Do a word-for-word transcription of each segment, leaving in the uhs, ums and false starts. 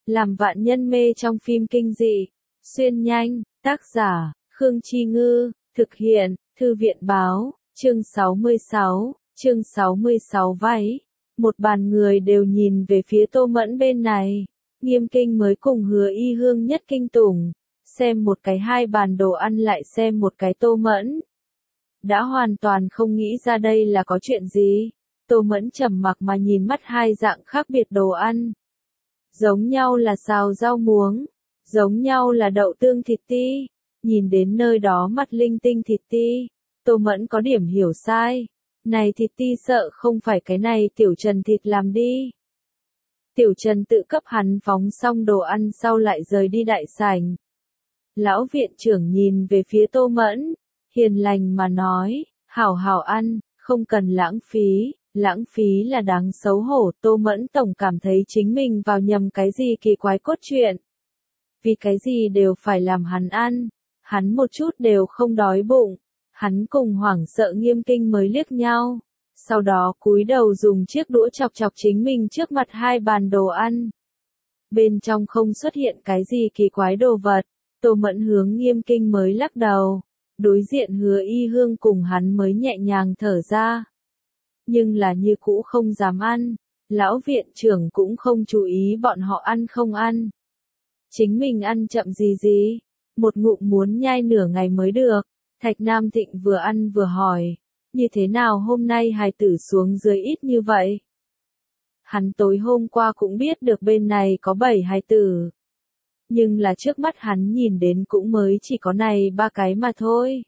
làm vạn nhân mê trong phim kinh dị. Xuyên nhanh, tác giả, Khương Chi Ngư, thực hiện, Thư viện Báo, chương sáu mươi sáu, chương sáu mươi sáu váy. Một bàn người đều nhìn về phía Tô Mẫn bên này. Nghiêm Kinh mới cùng Hứa Y Hương nhất kinh tủng. Xem một cái hai bàn đồ ăn lại xem một cái Tô Mẫn. Đã hoàn toàn không nghĩ ra đây là có chuyện gì. Tô Mẫn trầm mặc mà nhìn mắt hai dạng khác biệt đồ ăn. Giống nhau là xào rau muống, giống nhau là đậu tương thịt ti. Nhìn đến nơi đó mặt linh tinh thịt ti, Tô Mẫn có điểm hiểu sai. Này thịt ti sợ không phải cái này Tiểu Trần thịt làm đi. Tiểu Trần tự cấp hắn phóng xong đồ ăn sau lại rời đi đại sảnh. Lão viện trưởng nhìn về phía Tô Mẫn, hiền lành mà nói, hảo hảo ăn, không cần lãng phí, lãng phí là đáng xấu hổ. Tô Mẫn tổng cảm thấy chính mình vào nhầm cái gì kỳ quái cốt truyện. Vì cái gì đều phải làm hắn ăn, hắn một chút đều không đói bụng. Hắn cùng hoảng sợ Nghiêm Kinh mới liếc nhau, sau đó cúi đầu dùng chiếc đũa chọc chọc chính mình trước mặt hai bàn đồ ăn. Bên trong không xuất hiện cái gì kỳ quái đồ vật, Tô Mẫn hướng Nghiêm Kinh mới lắc đầu, đối diện Hứa Y Hương cùng hắn mới nhẹ nhàng thở ra. Nhưng là như cũ không dám ăn, lão viện trưởng cũng không chú ý bọn họ ăn không ăn. Chính mình ăn chậm gì gì, một ngụm muốn nhai nửa ngày mới được. Thạch Nam Thịnh vừa ăn vừa hỏi, như thế nào hôm nay hài tử xuống dưới ít như vậy? Hắn tối hôm qua cũng biết được bên này có bảy hài tử. Nhưng là trước mắt hắn nhìn đến cũng mới chỉ có này ba cái mà thôi.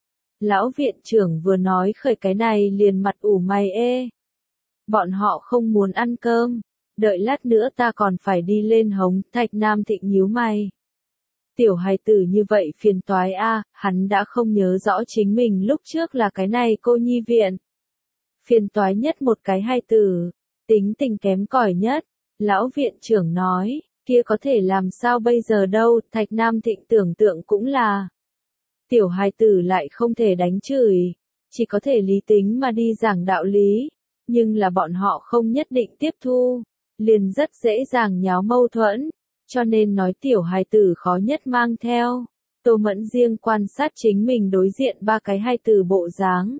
Lão viện trưởng vừa nói khởi cái này liền mặt ủ mày ê. Bọn họ không muốn ăn cơm, đợi lát nữa ta còn phải đi lên hống. Thạch Nam Thịnh nhíu mày. Tiểu hài tử như vậy phiền toái a, hắn đã không nhớ rõ chính mình lúc trước là cái này cô nhi viện. Phiền toái nhất một cái hài tử, tính tình kém cỏi nhất, lão viện trưởng nói, kia có thể làm sao bây giờ đâu. Thạch Nam Thịnh tưởng tượng cũng là, tiểu hài tử lại không thể đánh chửi, chỉ có thể lý tính mà đi giảng đạo lý, nhưng là bọn họ không nhất định tiếp thu, liền rất dễ dàng nháo mâu thuẫn. Cho nên nói tiểu hài tử khó nhất mang theo. Tô Mẫn riêng quan sát chính mình đối diện ba cái hài tử bộ dáng.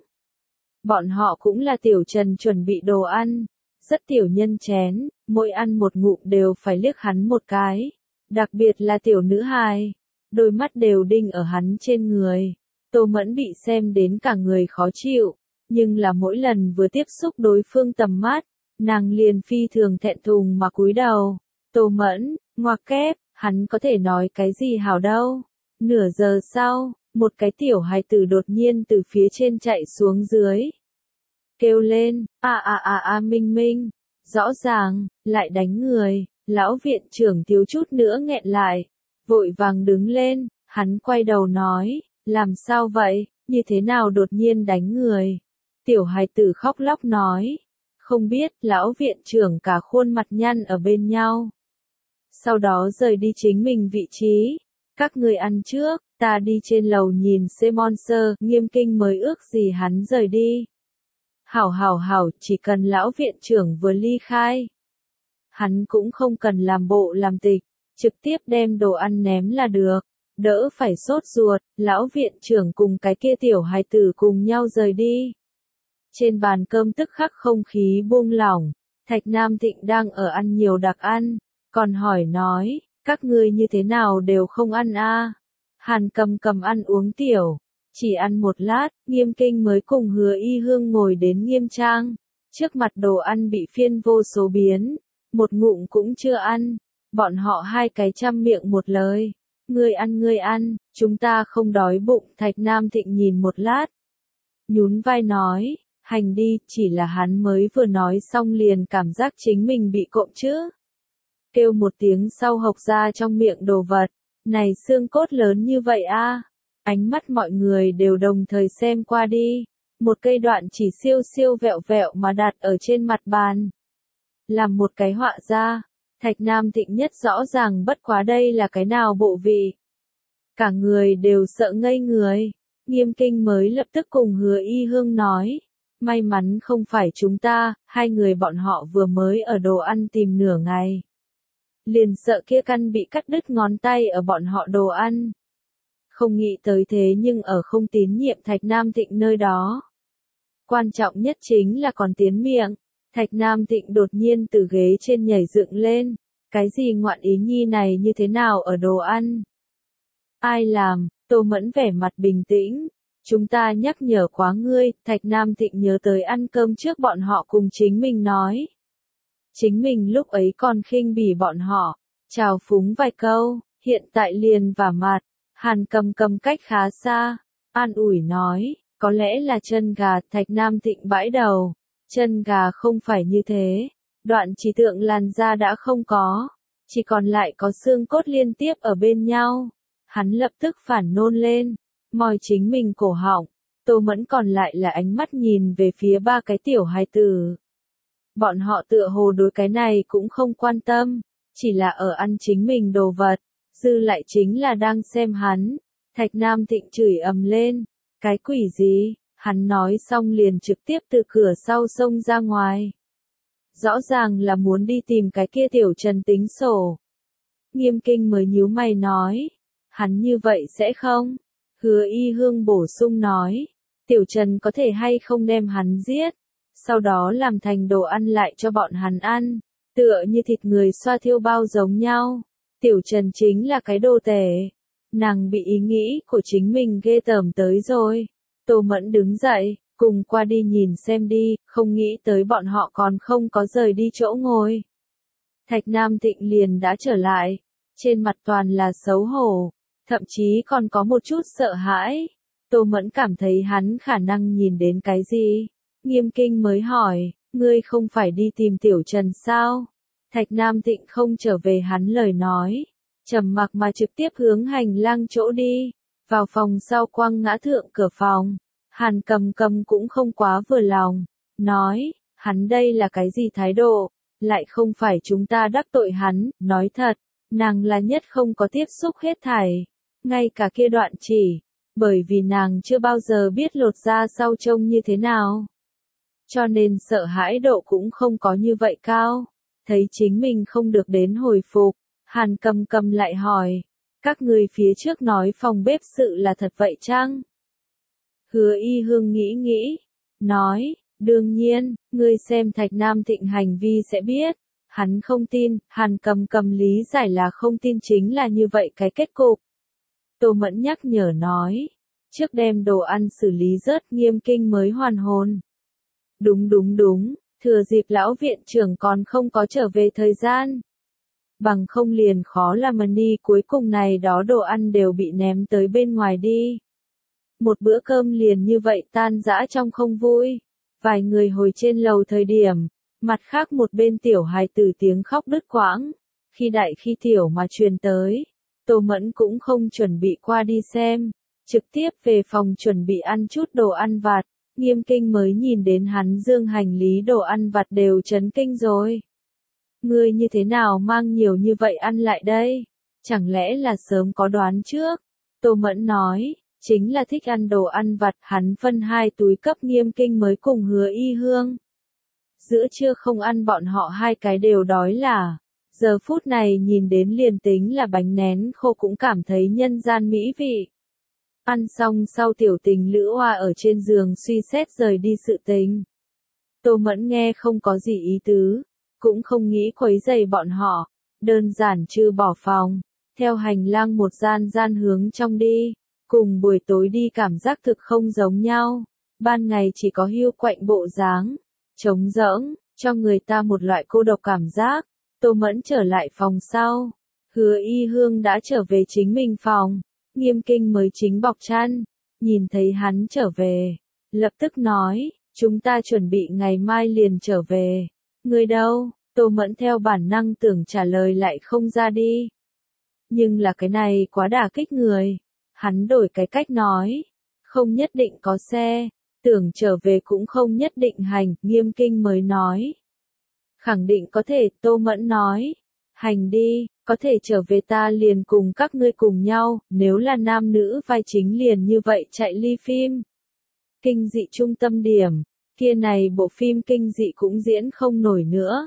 Bọn họ cũng là Tiểu Trần chuẩn bị đồ ăn. Rất tiểu nhân chén, mỗi ăn một ngụm đều phải liếc hắn một cái. Đặc biệt là tiểu nữ hài. Đôi mắt đều đinh ở hắn trên người. Tô Mẫn bị xem đến cả người khó chịu. Nhưng là mỗi lần vừa tiếp xúc đối phương tầm mắt, nàng liền phi thường thẹn thùng mà cúi đầu. Tô Mẫn, ngoặc kép, hắn có thể nói cái gì hảo đâu. Nửa giờ sau, một cái tiểu hài tử đột nhiên từ phía trên chạy xuống dưới. Kêu lên, a a a a Minh Minh, rõ ràng, lại đánh người. Lão viện trưởng thiếu chút nữa nghẹn lại, vội vàng đứng lên, hắn quay đầu nói, làm sao vậy, như thế nào đột nhiên đánh người. Tiểu hài tử khóc lóc nói, không biết. Lão viện trưởng cả khuôn mặt nhăn ở bên nhau. Sau đó rời đi chính mình vị trí. Các người ăn trước, ta đi trên lầu nhìn Simon Sơ. Nghiêm Kinh mới ước gì hắn rời đi. Hảo hảo hảo, chỉ cần lão viện trưởng vừa ly khai. Hắn cũng không cần làm bộ làm tịch, trực tiếp đem đồ ăn ném là được. Đỡ phải sốt ruột, lão viện trưởng cùng cái kia tiểu hài tử cùng nhau rời đi. Trên bàn cơm tức khắc không khí buông lỏng. Thạch Nam Thịnh đang ở ăn nhiều đặc ăn. Còn hỏi nói, các ngươi như thế nào đều không ăn a? Hàn Cầm cầm ăn uống tiểu, chỉ ăn một lát. Nghiêm Kinh mới cùng Hứa Y Hương ngồi đến nghiêm trang. Trước mặt đồ ăn bị phiên vô số biến, một ngụm cũng chưa ăn. Bọn họ hai cái chăm miệng một lời, ngươi ăn ngươi ăn, chúng ta không đói bụng. Thạch Nam Thịnh nhìn một lát, nhún vai nói, hành đi. Chỉ là hắn mới vừa nói xong liền cảm giác chính mình bị cộm chứ. Kêu một tiếng sau hộc ra trong miệng đồ vật, này xương cốt lớn như vậy a. Ánh mắt mọi người đều đồng thời xem qua đi, một cây đoạn chỉ siêu siêu vẹo vẹo mà đặt ở trên mặt bàn. Làm một cái họa ra, Thạch Nam Thịnh nhất rõ ràng bất quá đây là cái nào bộ vị. Cả người đều sợ ngây người. Nghiêm Kinh mới lập tức cùng Hứa Y Hương nói, may mắn không phải chúng ta. Hai người bọn họ vừa mới ở đồ ăn tìm nửa ngày. liền sợ kia căn bị cắt đứt ngón tay ở bọn họ đồ ăn. Không nghĩ tới thế nhưng ở không tín nhiệm Thạch Nam Thịnh nơi đó. Quan trọng nhất chính là còn tiến miệng, Thạch Nam Thịnh đột nhiên từ ghế trên nhảy dựng lên, cái gì ngoạn ý nhi này như thế nào ở đồ ăn? Ai làm? Tô Mẫn vẻ mặt bình tĩnh, chúng ta nhắc nhở quá ngươi, Thạch Nam Thịnh nhớ tới ăn cơm trước bọn họ cùng chính mình nói. Chính mình lúc ấy còn khinh bỉ bọn họ, chào phúng vài câu, hiện tại liền vả mặt, Hàn Cầm Cầm cách khá xa, an ủi nói, có lẽ là chân gà, Thạch Nam Thịnh bãi đầu, chân gà không phải như thế, đoạn chỉ tượng làn da đã không có, chỉ còn lại có xương cốt liên tiếp ở bên nhau. Hắn lập tức phản nôn lên, mòi chính mình cổ họng, Tô Mẫn còn lại là ánh mắt nhìn về phía ba cái tiểu hài tử. Bọn họ tựa hồ đối cái này cũng không quan tâm, chỉ là ở ăn chính mình đồ vật, dư lại chính là đang xem hắn. Thạch Nam Thịnh chửi ầm lên, cái quỷ gì, hắn nói xong liền trực tiếp từ cửa sau xông ra ngoài. Rõ ràng là muốn đi tìm cái kia tiểu Trần tính sổ. Nghiêm Kinh mới nhíu mày nói, hắn như vậy sẽ không? Hứa Y Hương bổ sung nói, tiểu Trần có thể hay không đem hắn giết, sau đó làm thành đồ ăn lại cho bọn hắn ăn, tựa như thịt người xoa thiêu bao giống nhau. Tiểu Trần chính là cái đồ tể. Nàng bị ý nghĩ của chính mình ghê tởm tới rồi. Tô Mẫn đứng dậy, cùng qua đi nhìn xem đi, không nghĩ tới bọn họ còn không có rời đi chỗ ngồi. Thạch Nam Thịnh liền đã trở lại, trên mặt toàn là xấu hổ, thậm chí còn có một chút sợ hãi. Tô Mẫn cảm thấy hắn khả năng nhìn đến cái gì. Nghiêm Kinh mới hỏi, ngươi không phải đi tìm Tiểu Trần sao? Thạch Nam Thịnh không trở về hắn lời nói, trầm mặc mà trực tiếp hướng hành lang chỗ đi, vào phòng sau quăng ngã thượng cửa phòng. Hàn Cầm Cầm cũng không quá vừa lòng, nói, hắn đây là cái gì thái độ, lại không phải chúng ta đắc tội hắn, nói thật, nàng là nhất không có tiếp xúc hết thảy, ngay cả kia đoạn chỉ, bởi vì nàng chưa bao giờ biết lột da sau trông như thế nào. Cho nên sợ hãi độ cũng không có như vậy cao, thấy chính mình không được đến hồi phục, Hàn Cầm Cầm lại hỏi, các người phía trước nói phòng bếp sự là thật vậy chăng? Hứa Y Hương nghĩ nghĩ, nói, đương nhiên, ngươi xem Thạch Nam Thịnh hành vi sẽ biết, hắn không tin, Hàn Cầm Cầm lý giải là không tin chính là như vậy cái kết cục. Tô Mẫn nhắc nhở nói, trước đem đồ ăn xử lý rớt. Nghiêm Kinh mới hoàn hồn. Đúng đúng đúng, thừa dịp lão viện trưởng còn không có trở về thời gian. Bằng không liền khó làm mani cuối cùng này đó đồ ăn đều bị ném tới bên ngoài đi. Một bữa cơm liền như vậy tan rã trong không vui. Vài người hồi trên lầu thời điểm, mặt khác một bên tiểu hài tử tiếng khóc đứt quãng. Khi đại khi tiểu mà truyền tới, Tô Mẫn cũng không chuẩn bị qua đi xem, trực tiếp về phòng chuẩn bị ăn chút đồ ăn vặt. Nghiêm Kinh mới nhìn đến hắn dương hành lý đồ ăn vặt đều chấn kinh rồi. Ngươi như thế nào mang nhiều như vậy ăn lại đây? Chẳng lẽ là sớm có đoán trước? Tô Mẫn nói, chính là thích ăn đồ ăn vặt, hắn phân hai túi cấp Nghiêm Kinh mới cùng Hứa Y Hương. Giữa trưa không ăn bọn họ hai cái đều đói là, giờ phút này nhìn đến liền tính là bánh nén khô cũng cảm thấy nhân gian mỹ vị. Ăn xong sau tiểu tình Lữ Hoa ở trên giường suy xét rời đi sự tình. Tô Mẫn nghe không có gì ý tứ, cũng không nghĩ quấy rầy bọn họ, đơn giản trừ bỏ phòng, theo hành lang một gian gian hướng trong đi, cùng buổi tối đi cảm giác thực không giống nhau, ban ngày chỉ có hiu quạnh bộ dáng, trống rỗng, cho người ta một loại cô độc cảm giác. Tô Mẫn trở lại phòng sau, Hứa Y Hương đã trở về chính mình phòng. Nghiêm Kinh mới chính bọc chăn, nhìn thấy hắn trở về, lập tức nói, chúng ta chuẩn bị ngày mai liền trở về. Người đâu? Tô Mẫn theo bản năng tưởng trả lời lại không ra đi. Nhưng là cái này quá đả kích người. Hắn đổi cái cách nói, không nhất định có xe, tưởng trở về cũng không nhất định hành. Nghiêm Kinh mới nói, khẳng định có thể. Tô Mẫn nói, hành đi. Có thể trở về ta liền cùng các ngươi cùng nhau, nếu là nam nữ vai chính liền như vậy chạy ly phim. Kinh dị trung tâm điểm, kia này bộ phim kinh dị cũng diễn không nổi nữa.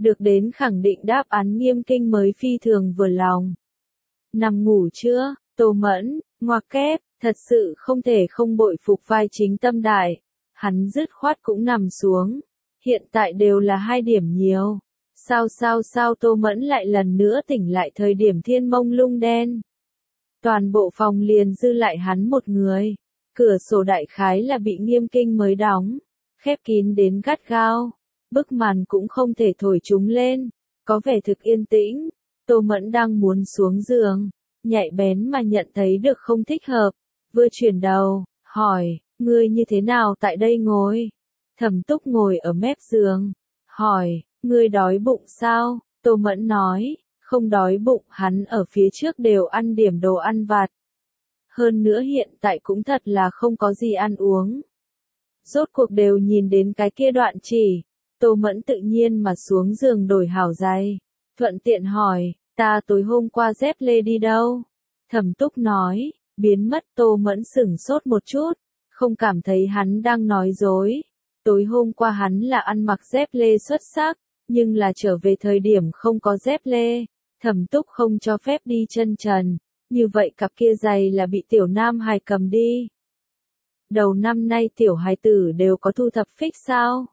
Được đến khẳng định đáp án Nghiêm Kinh mới phi thường vừa lòng. Nằm ngủ chưa, Tô Mẫn, ngoặc kép, thật sự không thể không bội phục vai chính Tâm Đại. Hắn dứt khoát cũng nằm xuống. Hiện tại đều là hai điểm nhiều. Sao sao sao Tô Mẫn lại lần nữa tỉnh lại thời điểm thiên mông lung đen. Toàn bộ phòng liền dư lại hắn một người. Cửa sổ đại khái là bị Nghiêm Kinh mới đóng. Khép kín đến gắt gao. Bức màn cũng không thể thổi chúng lên. Có vẻ thực yên tĩnh. Tô Mẫn đang muốn xuống giường. Nhạy bén mà nhận thấy được không thích hợp. Vừa chuyển đầu, hỏi, ngươi như thế nào tại đây ngồi? Thẩm Túc ngồi ở mép giường. Hỏi, ngươi đói bụng sao? Tô Mẫn nói, không đói bụng, hắn ở phía trước đều ăn điểm đồ ăn vặt. Hơn nữa hiện tại cũng thật là không có gì ăn uống. Rốt cuộc đều nhìn đến cái kia đoạn chỉ. Tô Mẫn tự nhiên mà xuống giường đổi hảo giày. Thuận tiện hỏi, ta tối hôm qua dép lê đi đâu? Thẩm Túc nói, biến mất. Tô Mẫn sửng sốt một chút, không cảm thấy hắn đang nói dối. Tối hôm qua hắn là ăn mặc dép lê xuất sắc, nhưng là trở về thời điểm không có dép lê. Thẩm Túc không cho phép đi chân trần, như vậy cặp kia giày là bị tiểu nam hài cầm đi. Đầu năm nay tiểu hài tử đều có thu thập phích sao?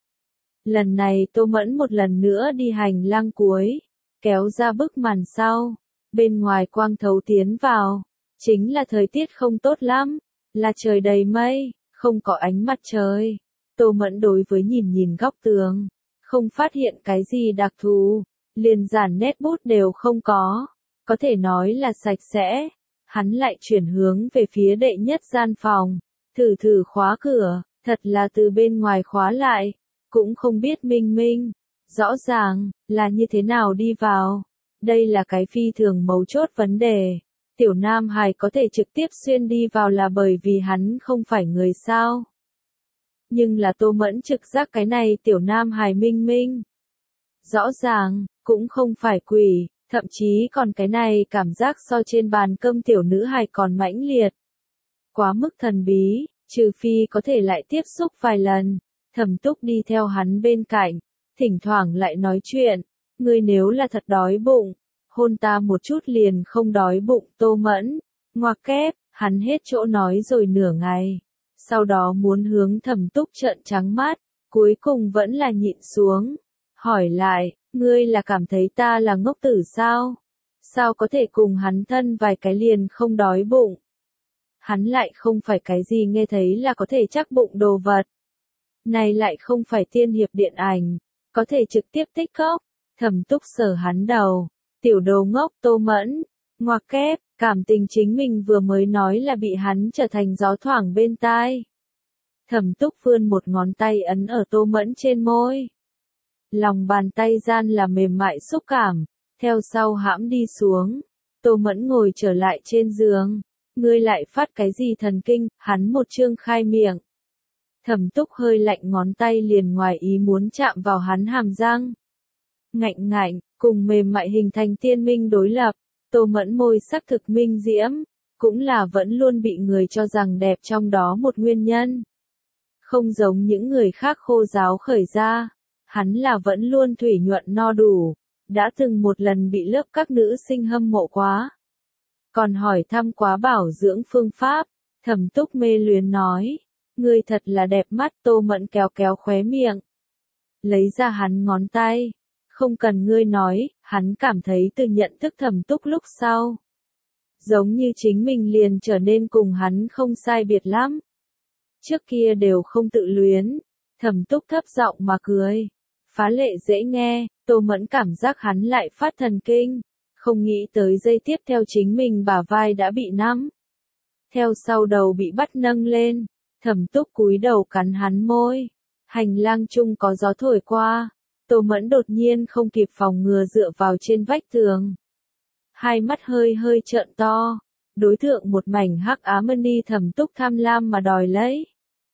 Lần này Tô Mẫn một lần nữa đi hành lang cuối, kéo ra bức màn sau, bên ngoài quang thấu tiến vào, chính là thời tiết không tốt lắm, là trời đầy mây, không có ánh mặt trời. Tô Mẫn đối với nhìn nhìn góc tường, không phát hiện cái gì đặc thù, liền giản nét bút đều không có, có thể nói là sạch sẽ. Hắn lại chuyển hướng về phía đệ nhất gian phòng, thử thử khóa cửa, thật là từ bên ngoài khóa lại, cũng không biết Minh Minh, rõ ràng, là như thế nào đi vào. Đây là cái phi thường mấu chốt vấn đề. Tiểu Nam Hải có thể trực tiếp xuyên đi vào là bởi vì hắn không phải người sao. Nhưng là Tô Mẫn trực giác cái này Tiểu Nam Hải Minh Minh. Rõ ràng, cũng không phải quỷ, thậm chí còn cái này cảm giác so trên bàn cơm tiểu nữ hài còn mãnh liệt. Quá mức thần bí, trừ phi có thể lại tiếp xúc vài lần. Thẩm Túc đi theo hắn bên cạnh, thỉnh thoảng lại nói chuyện, ngươi nếu là thật đói bụng, hôn ta một chút liền không đói bụng. Tô Mẫn, ngoặc kép, hắn hết chỗ nói rồi nửa ngày, sau đó muốn hướng Thẩm Túc trợn trắng mắt, cuối cùng vẫn là nhịn xuống, hỏi lại, ngươi là cảm thấy ta là ngốc tử sao? Sao có thể cùng hắn thân vài cái liền không đói bụng? Hắn lại không phải cái gì nghe thấy là có thể chắc bụng đồ vật. Này lại không phải tiên hiệp điện ảnh, có thể trực tiếp tích cốc. Thẩm Túc sờ hắn đầu, tiểu đồ ngốc. Tô Mẫn, ngoặc kép, cảm tình chính mình vừa mới nói là bị hắn trở thành gió thoảng bên tai. Thẩm Túc vươn một ngón tay ấn ở Tô Mẫn trên môi. Lòng bàn tay gian là mềm mại xúc cảm, theo sau hãm đi xuống. Tô Mẫn ngồi trở lại trên giường. Ngươi lại phát cái gì thần kinh? Hắn một chương khai miệng. Thẩm Túc hơi lạnh, ngón tay liền ngoài ý muốn chạm vào hắn hàm răng. Ngạnh ngạnh, cùng mềm mại hình thành tiên minh đối lập. Tô Mẫn môi sắc thực minh diễm, cũng là vẫn luôn bị người cho rằng đẹp trong đó một nguyên nhân. Không giống những người khác khô ráo khởi ra, hắn là vẫn luôn thủy nhuận no đủ, đã từng một lần bị lớp các nữ sinh hâm mộ quá. Còn hỏi thăm quá bảo dưỡng phương pháp, Thẩm Túc mê luyến nói, ngươi thật là đẹp mắt. Tô Mẫn kéo kéo khóe miệng, lấy ra hắn ngón tay, không cần ngươi nói, hắn cảm thấy từ nhận thức Thẩm Túc lúc sau. Giống như chính mình liền trở nên cùng hắn không sai biệt lắm. Trước kia đều không tự luyến, Thẩm Túc thấp giọng mà cười, phá lệ dễ nghe. Tô Mẫn cảm giác hắn lại phát thần kinh, không nghĩ tới giây tiếp theo chính mình bả vai đã bị nắm. Theo sau đầu bị bắt nâng lên, Thẩm Túc cúi đầu cắn hắn môi. Hành lang chung có gió thổi qua, Tô Mẫn đột nhiên không kịp phòng ngừa dựa vào trên vách tường. Hai mắt hơi hơi trợn to, đối tượng một mảnh hắc ám đi. Thẩm Túc tham lam mà đòi lấy.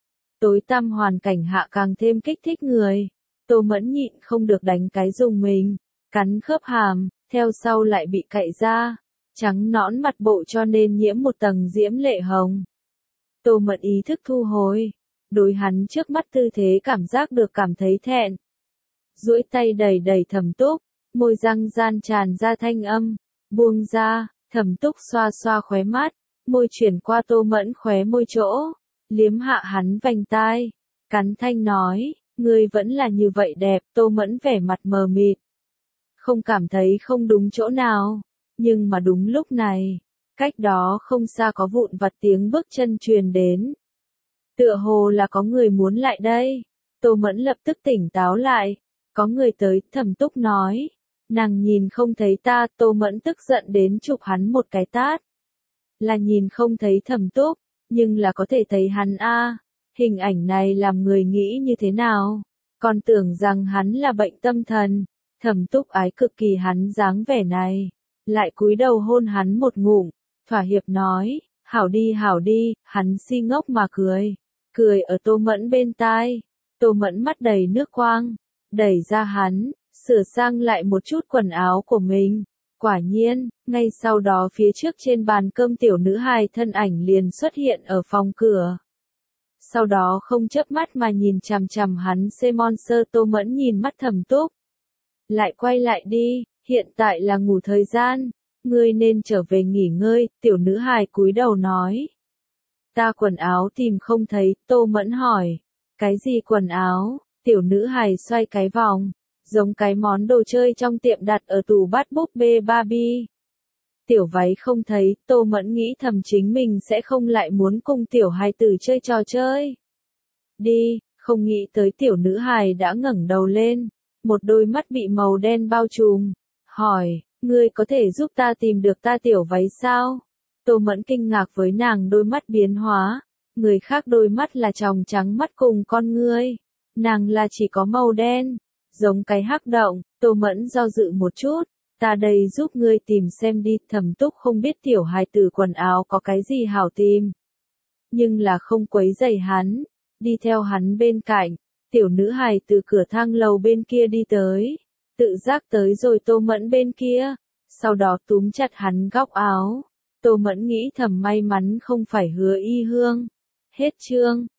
Tối tăm hoàn cảnh hạ càng thêm kích thích người. Tô Mẫn nhịn không được đánh cái dùng mình, cắn khớp hàm, theo sau lại bị cạy ra, trắng nõn mặt bộ cho nên nhiễm một tầng diễm lệ hồng. Tô Mẫn ý thức thu hồi, đối hắn trước mắt tư thế cảm giác được cảm thấy thẹn. duỗi tay đẩy đẩy Thẩm Túc, môi răng gian tràn ra thanh âm, buông ra, Thẩm Túc xoa xoa khóe mắt, môi chuyển qua Tô Mẫn khóe môi chỗ, liếm hạ hắn vành tai, cắn thanh nói, ngươi vẫn là như vậy đẹp. Tô Mẫn vẻ mặt mờ mịt, không cảm thấy không đúng chỗ nào, nhưng mà đúng lúc này, cách đó không xa có vụn vặt tiếng bước chân truyền đến. Tựa hồ là có người muốn lại đây. Tô Mẫn lập tức tỉnh táo lại, có người tới. Thẩm Túc nói, nàng nhìn không thấy ta. Tô Mẫn tức giận đến chụp hắn một cái tát. Là nhìn không thấy Thẩm Túc, nhưng là có thể thấy hắn a. Hình ảnh này làm người nghĩ như thế nào? Còn tưởng rằng hắn là bệnh tâm thần. Thẩm Túc ái cực kỳ hắn dáng vẻ này, lại cúi đầu hôn hắn một ngụm, thỏa hiệp nói, hảo đi hảo đi. Hắn si ngốc mà cười, cười ở Tô Mẫn bên tai. Tô Mẫn mắt đầy nước quang, đẩy ra hắn, sửa sang lại một chút quần áo của mình. Quả nhiên, ngay sau đó phía trước trên bàn cơm tiểu nữ hài thân ảnh liền xuất hiện ở phòng cửa. Sau đó không chớp mắt mà nhìn chằm chằm hắn C Monster. Tô Mẫn nhìn mắt Thẩm Túc, lại quay lại đi, hiện tại là ngủ thời gian, ngươi nên trở về nghỉ ngơi. Tiểu nữ hài cúi đầu nói, ta quần áo tìm không thấy. Tô Mẫn hỏi, cái gì quần áo? Tiểu nữ hài xoay cái vòng, giống cái món đồ chơi trong tiệm đặt ở tủ bát búp bê Barbie. Tiểu váy không thấy. Tô Mẫn nghĩ thầm chính mình sẽ không lại muốn cùng tiểu hài tử chơi trò chơi. Đi, không nghĩ tới tiểu nữ hài đã ngẩng đầu lên, một đôi mắt bị màu đen bao trùm, hỏi, ngươi có thể giúp ta tìm được ta tiểu váy sao? Tô Mẫn kinh ngạc với nàng đôi mắt biến hóa, người khác đôi mắt là tròng trắng mắt cùng con ngươi, nàng là chỉ có màu đen, giống cái hắc động. Tô Mẫn do dự một chút, ta đây giúp ngươi tìm xem đi. Thẩm Túc không biết tiểu hài tử quần áo có cái gì hảo tìm, nhưng là không quấy rầy hắn, đi theo hắn bên cạnh. Tiểu nữ hài từ cửa thang lầu bên kia đi tới, tự giác tới rồi Tô Mẫn bên kia, sau đó túm chặt hắn góc áo. Tô Mẫn nghĩ thầm may mắn không phải Hứa Y Hương. Hết chương.